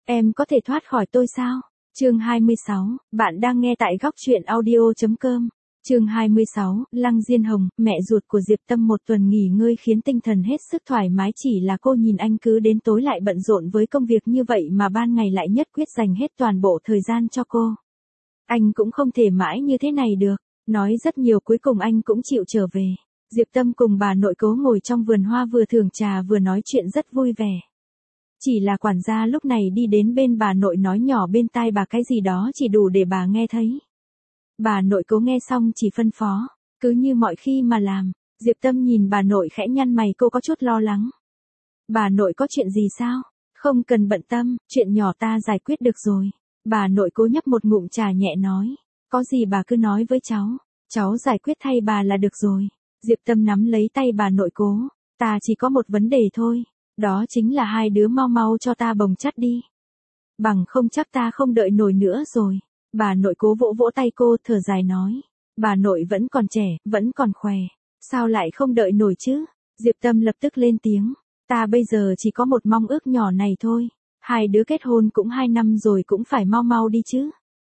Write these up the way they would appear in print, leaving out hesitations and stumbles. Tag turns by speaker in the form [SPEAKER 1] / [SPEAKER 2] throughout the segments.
[SPEAKER 1] Em có thể thoát khỏi tôi sao? Chương 26, bạn đang nghe tại góc truyện audio.com. Chương 26, Lăng Diên Hồng, mẹ ruột của Diệp Tâm một tuần nghỉ ngơi khiến tinh thần hết sức thoải mái, chỉ là cô nhìn anh cứ đến tối lại bận rộn với công việc như vậy mà ban ngày lại nhất quyết dành hết toàn bộ thời gian cho cô. Anh cũng không thể mãi như thế này được, nói rất nhiều cuối cùng anh cũng chịu trở về. Diệp Tâm cùng bà nội Cố ngồi trong vườn hoa vừa thưởng trà vừa nói chuyện rất vui vẻ. Chỉ là quản gia lúc này đi đến bên bà nội nói nhỏ bên tai bà cái gì đó chỉ đủ để bà nghe thấy. Bà nội Cố nghe xong chỉ phân phó, cứ như mọi khi mà làm. Diệp Tâm nhìn bà nội khẽ nhăn mày, cô có chút lo lắng. Bà nội có chuyện gì sao? Không cần bận tâm, chuyện nhỏ ta giải quyết được rồi. Bà nội Cố nhấp một ngụm trà nhẹ nói, có gì bà cứ nói với cháu giải quyết thay bà là được rồi. Diệp Tâm nắm lấy tay bà nội Cố, ta chỉ có một vấn đề thôi. Đó chính là hai đứa mau mau cho ta bồng chắt đi. Bằng không chắc ta không đợi nổi nữa rồi. Bà nội Cố vỗ vỗ tay cô, thở dài nói. Bà nội vẫn còn trẻ, vẫn còn khỏe. Sao lại không đợi nổi chứ? Diệp Tâm lập tức lên tiếng. Ta bây giờ chỉ có một mong ước nhỏ này thôi. Hai đứa kết hôn cũng 2 năm rồi, cũng phải mau mau đi chứ.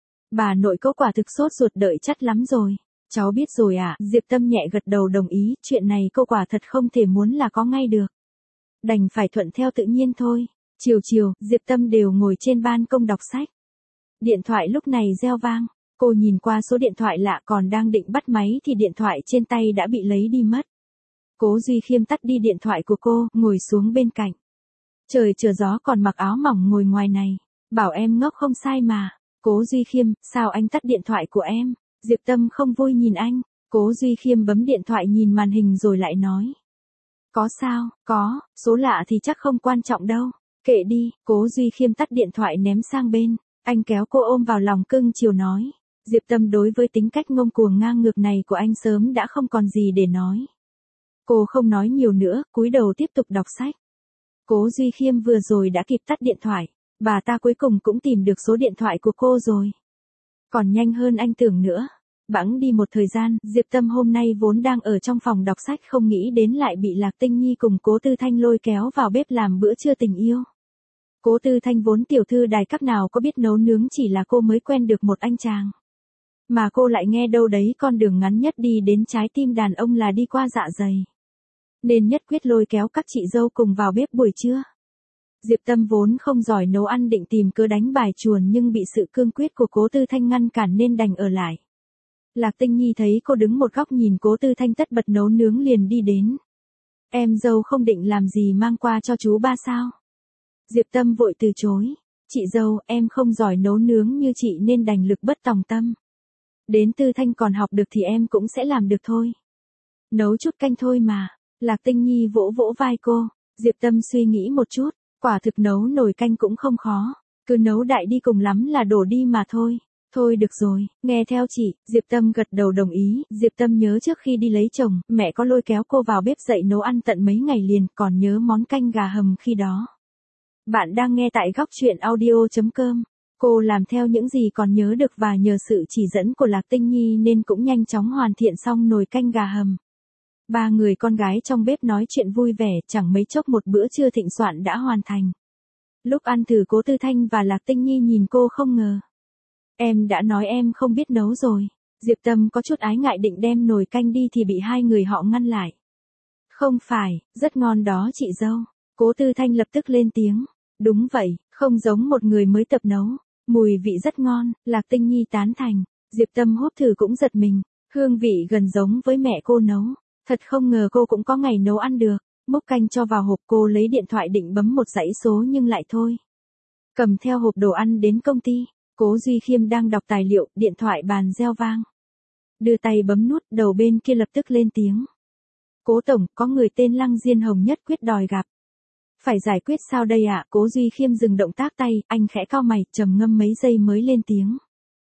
[SPEAKER 1] Bà nội Cố quả thực sốt ruột đợi chắt lắm rồi. Cháu biết rồi ạ. Diệp Tâm nhẹ gật đầu đồng ý. Chuyện này cô quả thật không thể muốn là có ngay được. Đành phải thuận theo tự nhiên thôi. Chiều, Diệp Tâm đều ngồi trên ban công đọc sách. Điện thoại lúc này reo vang. Cô nhìn qua số điện thoại lạ, còn đang định bắt máy thì điện thoại trên tay đã bị lấy đi mất. Cố Duy Khiêm tắt đi điện thoại của cô, ngồi xuống bên cạnh. Trời trở gió còn mặc áo mỏng ngồi ngoài này. Bảo em ngốc không sai mà. Cố Duy Khiêm, sao anh tắt điện thoại của em? Diệp Tâm không vui nhìn anh. Cố Duy Khiêm bấm điện thoại nhìn màn hình rồi lại nói. Có sao? Có, số lạ thì chắc không quan trọng đâu. Kệ đi. Cố Duy Khiêm tắt điện thoại ném sang bên. Anh kéo cô ôm vào lòng cưng chiều nói. Diệp Tâm đối với tính cách ngông cuồng ngang ngược này của anh sớm đã không còn gì để nói. Cô không nói nhiều nữa, cúi đầu tiếp tục đọc sách. Cố Duy Khiêm vừa rồi đã kịp tắt điện thoại. Bà ta cuối cùng cũng tìm được số điện thoại của cô rồi. Còn nhanh hơn anh tưởng nữa. Bẵng đi một thời gian, Diệp Tâm hôm nay vốn đang ở trong phòng đọc sách không nghĩ đến lại bị Lạc Tinh Nhi cùng Cố Tư Thanh lôi kéo vào bếp làm bữa trưa tình yêu. Cố Tư Thanh vốn tiểu thư đài các nào có biết nấu nướng, chỉ là cô mới quen được một anh chàng. Mà cô lại nghe đâu đấy con đường ngắn nhất đi đến trái tim đàn ông là đi qua dạ dày. Nên nhất quyết lôi kéo các chị dâu cùng vào bếp buổi trưa. Diệp Tâm vốn không giỏi nấu ăn, định tìm cớ đánh bài chuồn nhưng bị sự cương quyết của Cố Tư Thanh ngăn cản nên đành ở lại. Lạc Tinh Nhi thấy cô đứng một góc nhìn Cố Tư Thanh tất bật nấu nướng liền đi đến. Em dâu không định làm gì mang qua cho chú ba sao? Diệp Tâm vội từ chối. Chị dâu, em không giỏi nấu nướng như chị nên đành lực bất tòng tâm. Đến Tư Thanh còn học được thì em cũng sẽ làm được thôi. Nấu chút canh thôi mà. Lạc Tinh Nhi vỗ vỗ vai cô. Diệp Tâm suy nghĩ một chút. Quả thực nấu nồi canh cũng không khó. Cứ nấu đại đi, cùng lắm là đổ đi mà thôi. Thôi được rồi, nghe theo chị. Diệp Tâm gật đầu đồng ý. Diệp Tâm nhớ trước khi đi lấy chồng, mẹ có lôi kéo cô vào bếp dạy nấu ăn tận mấy ngày liền, còn nhớ món canh gà hầm khi đó. Bạn đang nghe tại góc truyện audio.com. Cô làm theo những gì còn nhớ được và nhờ sự chỉ dẫn của Lạc Tinh Nhi nên cũng nhanh chóng hoàn thiện xong nồi canh gà hầm. Ba người con gái trong bếp nói chuyện vui vẻ, chẳng mấy chốc một bữa trưa thịnh soạn đã hoàn thành. Lúc ăn thử, Cố Tư Thanh và Lạc Tinh Nhi nhìn cô không ngờ. Em đã nói em không biết nấu rồi. Diệp Tâm có chút ái ngại định đem nồi canh đi thì bị hai người họ ngăn lại. Không phải, rất ngon đó chị dâu. Cố Tư Thanh lập tức lên tiếng. Đúng vậy, không giống một người mới tập nấu. Mùi vị rất ngon. Lạc Tinh Nhi tán thành. Diệp Tâm húp thử cũng giật mình. Hương vị gần giống với mẹ cô nấu. Thật không ngờ cô cũng có ngày nấu ăn được. Múc canh cho vào hộp, cô lấy điện thoại định bấm một dãy số nhưng lại thôi. Cầm theo hộp đồ ăn đến công ty. Cố Duy Khiêm đang đọc tài liệu, điện thoại bàn reo vang. Đưa tay bấm nút, đầu bên kia lập tức lên tiếng. Cố tổng, có người tên Lăng Diên Hồng nhất quyết đòi gặp. Phải giải quyết sao đây ạ? Cố Duy Khiêm dừng động tác tay, anh khẽ cau mày, trầm ngâm mấy giây mới lên tiếng.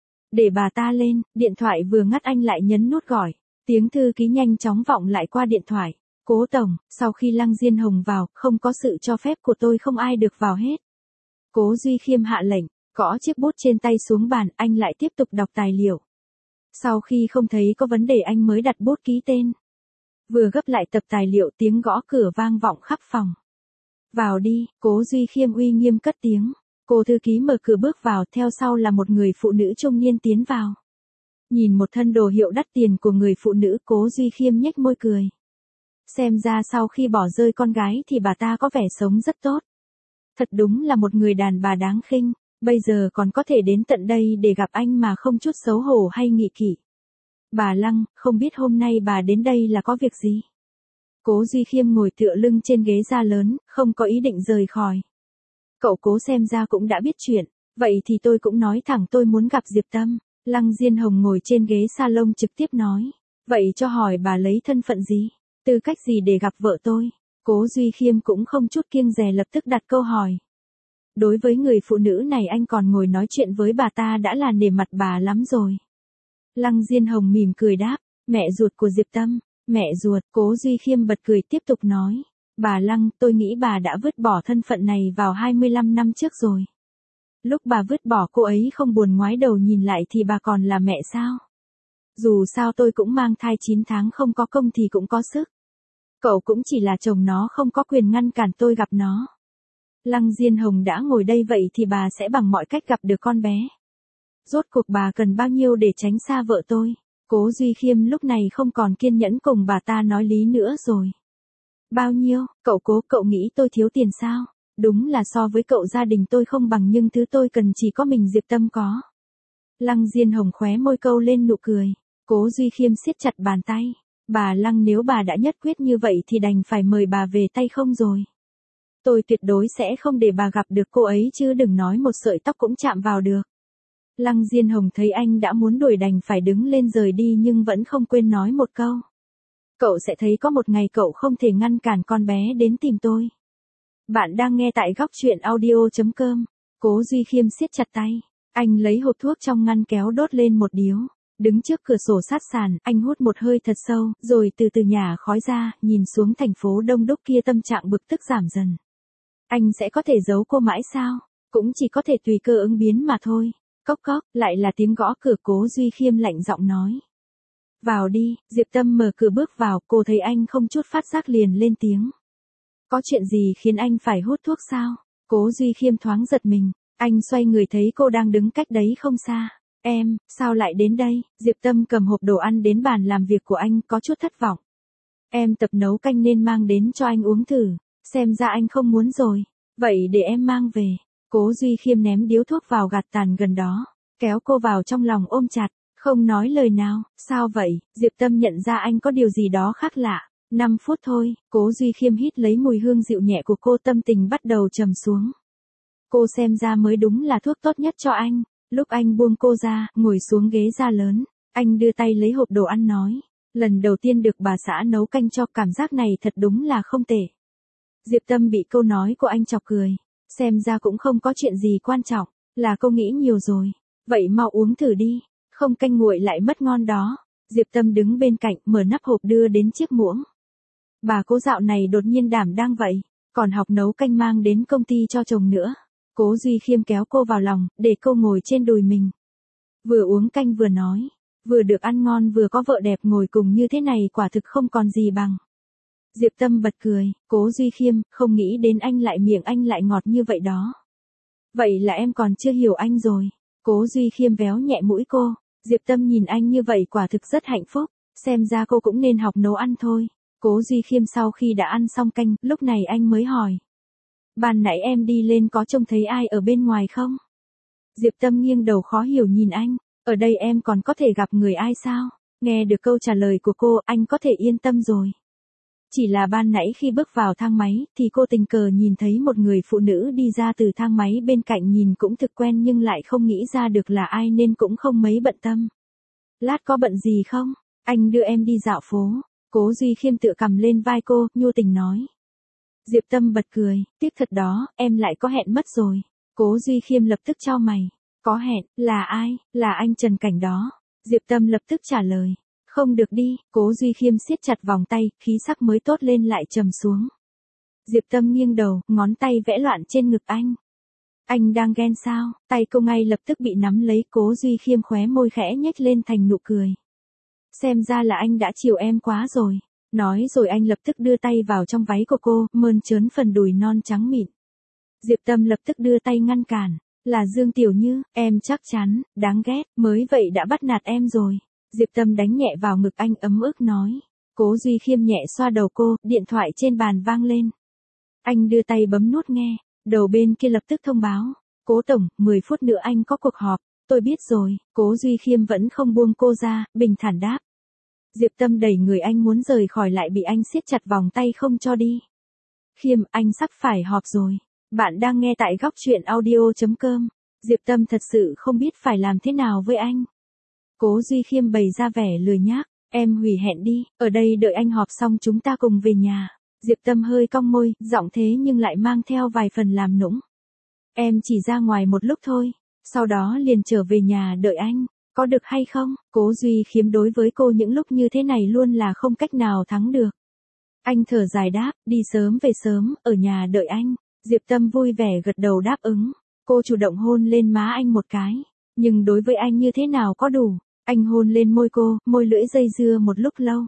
[SPEAKER 1] Để bà ta lên. Điện thoại vừa ngắt anh lại nhấn nút gọi. Tiếng thư ký nhanh chóng vọng lại qua điện thoại. Cố tổng, sau khi Lăng Diên Hồng vào, không có sự cho phép của tôi không ai được vào hết. Cố Duy Khiêm hạ lệnh. Gõ chiếc bút trên tay xuống bàn, anh lại tiếp tục đọc tài liệu. Sau khi không thấy có vấn đề anh mới đặt bút ký tên. Vừa gấp lại tập tài liệu, tiếng gõ cửa vang vọng khắp phòng. Vào đi. Cố Duy Khiêm uy nghiêm cất tiếng. Cô thư ký mở cửa bước vào, theo sau là một người phụ nữ trung niên tiến vào. Nhìn một thân đồ hiệu đắt tiền của người phụ nữ, Cố Duy Khiêm nhếch môi cười. Xem ra sau khi bỏ rơi con gái thì bà ta có vẻ sống rất tốt. Thật đúng là một người đàn bà đáng khinh, bây giờ còn có thể đến tận đây để gặp anh mà không chút xấu hổ hay nghị kỵ. Bà Lăng, không biết hôm nay bà đến đây là có việc gì? Cố Duy Khiêm ngồi tựa lưng trên ghế da lớn, không có ý định rời khỏi. Cậu Cố xem ra cũng đã biết chuyện, vậy thì tôi cũng nói thẳng tôi muốn gặp Diệp Tâm. Lăng Diên Hồng ngồi trên ghế salon trực tiếp nói. Vậy cho hỏi bà lấy thân phận gì? Tư cách gì để gặp vợ tôi? Cố Duy Khiêm cũng không chút kiêng dè lập tức đặt câu hỏi. Đối với người phụ nữ này anh còn ngồi nói chuyện với bà ta đã là nể mặt bà lắm rồi. Lăng Diên Hồng mỉm cười đáp, mẹ ruột của Diệp Tâm. Mẹ ruột, Cố Duy Khiêm bật cười tiếp tục nói. Bà Lăng, tôi nghĩ bà đã vứt bỏ thân phận này vào 25 năm trước rồi. Lúc bà vứt bỏ cô ấy không buồn ngoái đầu nhìn lại thì bà còn là mẹ sao? Dù sao tôi cũng mang thai 9 tháng không có công thì cũng có sức. Cậu cũng chỉ là chồng nó không có quyền ngăn cản tôi gặp nó. Lăng Diên Hồng đã ngồi đây vậy thì bà sẽ bằng mọi cách gặp được con bé. Rốt cuộc bà cần bao nhiêu để tránh xa vợ tôi? Cố Duy Khiêm lúc này không còn kiên nhẫn cùng bà ta nói lý nữa rồi. Bao nhiêu, cậu Cố, cậu nghĩ tôi thiếu tiền sao? Đúng là so với cậu gia đình tôi không bằng nhưng thứ tôi cần chỉ có mình Diệp Tâm có. Lăng Diên Hồng khóe môi câu lên nụ cười. Cố Duy Khiêm siết chặt bàn tay. Bà Lăng, nếu bà đã nhất quyết như vậy thì đành phải mời bà về tay không rồi. Tôi tuyệt đối sẽ không để bà gặp được cô ấy chứ đừng nói một sợi tóc cũng chạm vào được. Lăng Diên Hồng thấy anh đã muốn đuổi đành phải đứng lên rời đi nhưng vẫn không quên nói một câu. Cậu sẽ thấy có một ngày cậu không thể ngăn cản con bé đến tìm tôi. Bạn đang nghe tại góc truyện audio.com. Cố Duy Khiêm siết chặt tay. Anh lấy hộp thuốc trong ngăn kéo đốt lên một điếu. Đứng trước cửa sổ sát sàn, anh hút một hơi thật sâu, rồi từ từ nhả khói ra, nhìn xuống thành phố đông đúc kia tâm trạng bực tức giảm dần. Anh sẽ có thể giấu cô mãi sao? Cũng chỉ có thể tùy cơ ứng biến mà thôi. Cốc cốc, lại là tiếng gõ cửa. Cố Duy Khiêm lạnh giọng nói. Vào đi, Diệp Tâm mở cửa bước vào, cô thấy anh không chút phát giác liền lên tiếng. Có chuyện gì khiến anh phải hút thuốc sao? Cố Duy Khiêm thoáng giật mình, anh xoay người thấy cô đang đứng cách đấy không xa. Em, sao lại đến đây? Diệp Tâm cầm hộp đồ ăn đến bàn làm việc của anh, có chút thất vọng. Em tập nấu canh nên mang đến cho anh uống thử, xem ra anh không muốn rồi. Vậy để em mang về. Cố Duy Khiêm ném điếu thuốc vào gạt tàn gần đó, kéo cô vào trong lòng ôm chặt, không nói lời nào. Sao vậy? Diệp Tâm nhận ra anh có điều gì đó khác lạ. 5 phút thôi, Cố Duy Khiêm hít lấy mùi hương dịu nhẹ của cô, tâm tình bắt đầu trầm xuống. Cô xem ra mới đúng là thuốc tốt nhất cho anh. Lúc anh buông cô ra, ngồi xuống ghế da lớn, anh đưa tay lấy hộp đồ ăn nói. Lần đầu tiên được bà xã nấu canh cho, cảm giác này thật đúng là không tệ. Diệp Tâm bị câu nói của anh chọc cười. Xem ra cũng không có chuyện gì quan trọng, là cô nghĩ nhiều rồi. Vậy mau uống thử đi, không canh nguội lại mất ngon đó. Diệp Tâm đứng bên cạnh, mở nắp hộp đưa đến chiếc muỗng. Bà Cố dạo này đột nhiên đảm đang vậy, còn học nấu canh mang đến công ty cho chồng nữa. Cố Duy Khiêm kéo cô vào lòng, để cô ngồi trên đùi mình. Vừa uống canh vừa nói, vừa được ăn ngon vừa có vợ đẹp ngồi cùng như thế này quả thực không còn gì bằng. Diệp Tâm bật cười. Cố Duy Khiêm, không nghĩ đến anh lại miệng anh lại ngọt như vậy đó. Vậy là em còn chưa hiểu anh rồi. Cố Duy Khiêm véo nhẹ mũi cô. Diệp Tâm nhìn anh như vậy quả thực rất hạnh phúc, xem ra cô cũng nên học nấu ăn thôi. Cố Duy Khiêm sau khi đã ăn xong canh, lúc này anh mới hỏi. Ban nãy em đi lên có trông thấy ai ở bên ngoài không? Diệp Tâm nghiêng đầu khó hiểu nhìn anh, ở đây em còn có thể gặp người ai sao? Nghe được câu trả lời của cô, anh có thể yên tâm rồi. Chỉ là ban nãy khi bước vào thang máy, thì cô tình cờ nhìn thấy một người phụ nữ đi ra từ thang máy bên cạnh, nhìn cũng thực quen nhưng lại không nghĩ ra được là ai nên cũng không mấy bận tâm. Lát có bận gì không? Anh đưa em đi dạo phố. Cố Duy Khiêm tựa cầm lên vai cô, nhu tình nói. Diệp Tâm bật cười, tiếc thật đó, em lại có hẹn mất rồi. Cố Duy Khiêm lập tức chau mày. Có hẹn, là ai? Là anh Trần Cảnh đó. Diệp Tâm lập tức trả lời. Không được đi. Cố Duy Khiêm siết chặt vòng tay, khí sắc mới tốt lên lại trầm xuống. Diệp Tâm nghiêng đầu, ngón tay vẽ loạn trên ngực anh. Anh đang ghen sao? Tay cô ngay lập tức bị nắm lấy. Cố Duy Khiêm khóe môi khẽ nhếch lên thành nụ cười. Xem ra là anh đã chiều em quá rồi. Nói rồi anh lập tức đưa tay vào trong váy của cô, mơn trớn phần đùi non trắng mịn. Diệp Tâm lập tức đưa tay ngăn cản. Là Dương Tiểu Như, em chắc chắn, đáng ghét, mới vậy đã bắt nạt em rồi. Diệp Tâm đánh nhẹ vào ngực anh ấm ức nói. Cố Duy Khiêm nhẹ xoa đầu cô, điện thoại trên bàn vang lên. Anh đưa tay bấm nút nghe, đầu bên kia lập tức thông báo. Cố Tổng, 10 phút nữa anh có cuộc họp. Tôi biết rồi, Cố Duy Khiêm vẫn không buông cô ra, bình thản đáp. Diệp Tâm đẩy người anh muốn rời khỏi lại bị anh siết chặt vòng tay không cho đi. Khiêm, anh sắp phải họp rồi. Bạn đang nghe tại góc truyện audio.com. Diệp Tâm thật sự không biết phải làm thế nào với anh. Cố Duy Khiêm bày ra vẻ lười nhác. Em hủy hẹn đi, ở đây đợi anh họp xong chúng ta cùng về nhà. Diệp Tâm hơi cong môi, giọng thế nhưng lại mang theo vài phần làm nũng. Em chỉ ra ngoài một lúc thôi, sau đó liền trở về nhà đợi anh, có được hay không? Cố Duy Khiêm đối với cô những lúc như thế này luôn là không cách nào thắng được. Anh thở dài đáp, đi sớm về sớm, ở nhà đợi anh. Diệp Tâm vui vẻ gật đầu đáp ứng. Cô chủ động hôn lên má anh một cái, nhưng đối với anh như thế nào có đủ. Anh hôn lên môi cô, môi lưỡi dây dưa một lúc lâu.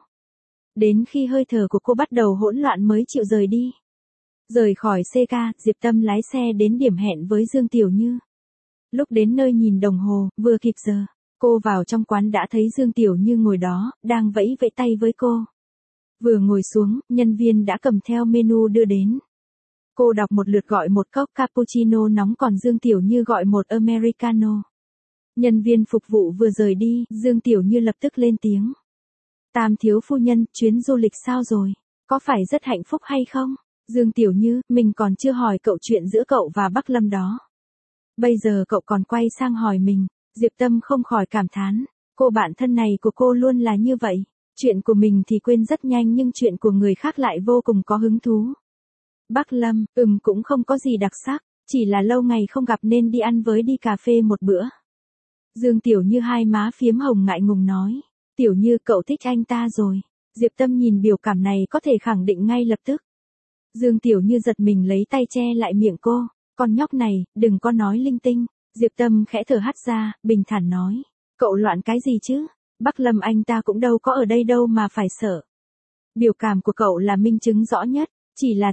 [SPEAKER 1] Đến khi hơi thở của cô bắt đầu hỗn loạn mới chịu rời đi. Rời khỏi CK, Diệp Tâm lái xe đến điểm hẹn với Dương Tiểu Như. Lúc đến nơi nhìn đồng hồ, vừa kịp giờ. Cô vào trong quán đã thấy Dương Tiểu Như ngồi đó, đang vẫy vẫy tay với cô. Vừa ngồi xuống, nhân viên đã cầm theo menu đưa đến. Cô đọc một lượt gọi một cốc cappuccino nóng còn Dương Tiểu Như gọi một Americano. Nhân viên phục vụ vừa rời đi, Dương Tiểu Như lập tức lên tiếng. Tam thiếu phu nhân, chuyến du lịch sao rồi? Có phải rất hạnh phúc hay không? Dương Tiểu Như, mình còn chưa hỏi cậu chuyện giữa cậu và Bắc Lâm đó. Bây giờ cậu còn quay sang hỏi mình. Diệp Tâm không khỏi cảm thán. Cô bạn thân này của cô luôn là như vậy. Chuyện của mình thì quên rất nhanh nhưng chuyện của người khác lại vô cùng có hứng thú. Bắc Lâm, cũng không có gì đặc sắc. Chỉ là lâu ngày không gặp nên đi ăn với đi cà phê một bữa. Dương Tiểu Như hai má phiếm hồng ngại ngùng nói. Tiểu Như cậu thích anh ta rồi. Diệp Tâm nhìn biểu cảm này có thể khẳng định ngay lập tức. Dương Tiểu Như giật mình lấy tay che lại miệng cô. Con nhóc này, đừng có nói linh tinh. Diệp Tâm khẽ thở hắt ra, bình thản nói. Cậu loạn cái gì chứ? Bắc Lâm anh ta cũng đâu có ở đây đâu mà phải sợ. Biểu cảm của cậu là minh chứng rõ nhất. Chỉ là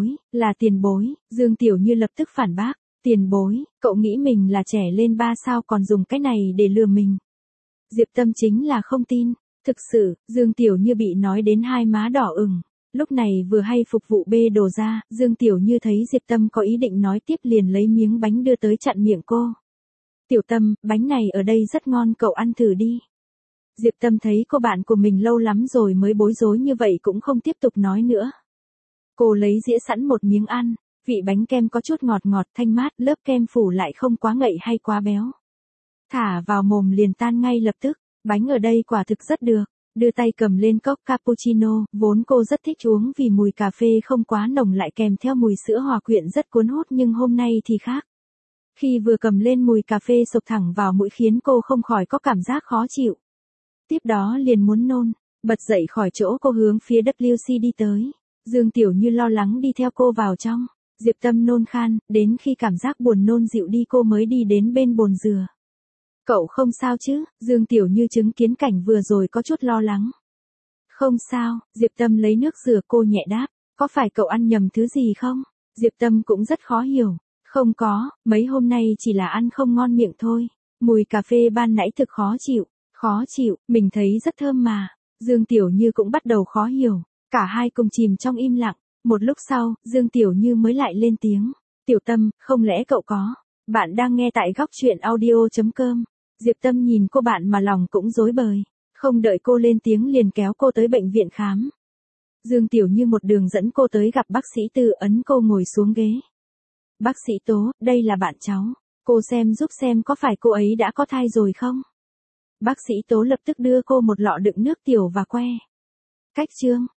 [SPEAKER 1] tiền bối. Dương Tiểu Như lập tức phản bác. Tiền bối, cậu nghĩ mình là trẻ lên 3 sao còn dùng cái này để lừa mình. Diệp Tâm chính là không tin. Thực sự, Dương Tiểu Như bị nói đến hai má đỏ ửng. Lúc này vừa hay phục vụ bê đồ ra, Dương Tiểu Như thấy Diệp Tâm có ý định nói tiếp liền lấy miếng bánh đưa tới chặn miệng cô. Tiểu Tâm, bánh này ở đây rất ngon cậu ăn thử đi. Diệp Tâm thấy cô bạn của mình lâu lắm rồi mới bối rối như vậy cũng không tiếp tục nói nữa. Cô lấy dĩa sẵn một miếng ăn, vị bánh kem có chút ngọt ngọt thanh mát, lớp kem phủ lại không quá ngậy hay quá béo. Thả vào mồm liền tan ngay lập tức, bánh ở đây quả thực rất được. Đưa tay cầm lên cốc cappuccino, vốn cô rất thích uống vì mùi cà phê không quá nồng lại kèm theo mùi sữa hòa quyện rất cuốn hút nhưng hôm nay thì khác. Khi vừa cầm lên mùi cà phê sộc thẳng vào mũi khiến cô không khỏi có cảm giác khó chịu. Tiếp đó liền muốn nôn, bật dậy khỏi chỗ cô hướng phía WC đi tới. Dương Tiểu Như lo lắng đi theo cô vào trong. Diệp Tâm nôn khan, đến khi cảm giác buồn nôn dịu đi cô mới đi đến bên bồn dừa. Cậu không sao chứ? Dương Tiểu Như chứng kiến cảnh vừa rồi có chút lo lắng. Không sao, Diệp Tâm lấy nước rửa cô nhẹ đáp. Có phải cậu ăn nhầm thứ gì không? Diệp Tâm cũng rất khó hiểu. Không có, mấy hôm nay chỉ là ăn không ngon miệng thôi. Mùi cà phê ban nãy thực khó chịu, mình thấy rất thơm mà. Dương Tiểu Như cũng bắt đầu khó hiểu. Cả hai cùng chìm trong im lặng. Một lúc sau, Dương Tiểu Như mới lại lên tiếng. Tiểu Tâm, không lẽ cậu có? Bạn đang nghe tại góc truyện audio.com. Diệp Tâm nhìn cô bạn mà lòng cũng rối bời. Không đợi cô lên tiếng liền kéo cô tới bệnh viện khám. Dương Tiểu Như một đường dẫn cô tới gặp bác sĩ Tư ấn cô ngồi xuống ghế. Bác sĩ Tố, đây là bạn cháu. Cô xem giúp xem có phải cô ấy đã có thai rồi không? Bác sĩ Tố lập tức đưa cô một lọ đựng nước tiểu và que. Cách chương.